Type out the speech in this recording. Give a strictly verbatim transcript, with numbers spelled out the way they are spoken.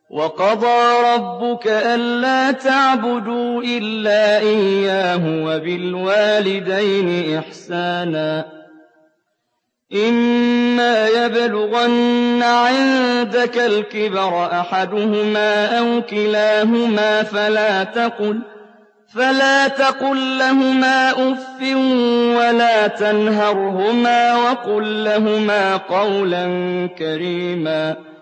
وَقَضَىٰ رَبُّكَ أَلَّا تَعْبُدُوا إِلَّا إِيَّاهُ وَبِالْوَالِدَيْنِ إِحْسَانًا ۚ إِمَّا يَبْلُغَنَّ عِندَكَ الْكِبَرَ أَحَدُهُمَا أَوْ كِلَاهُمَا فَلَا تَقُل فلا تقل لهما أف ولا تنهرهما وقل لهما قولا كريما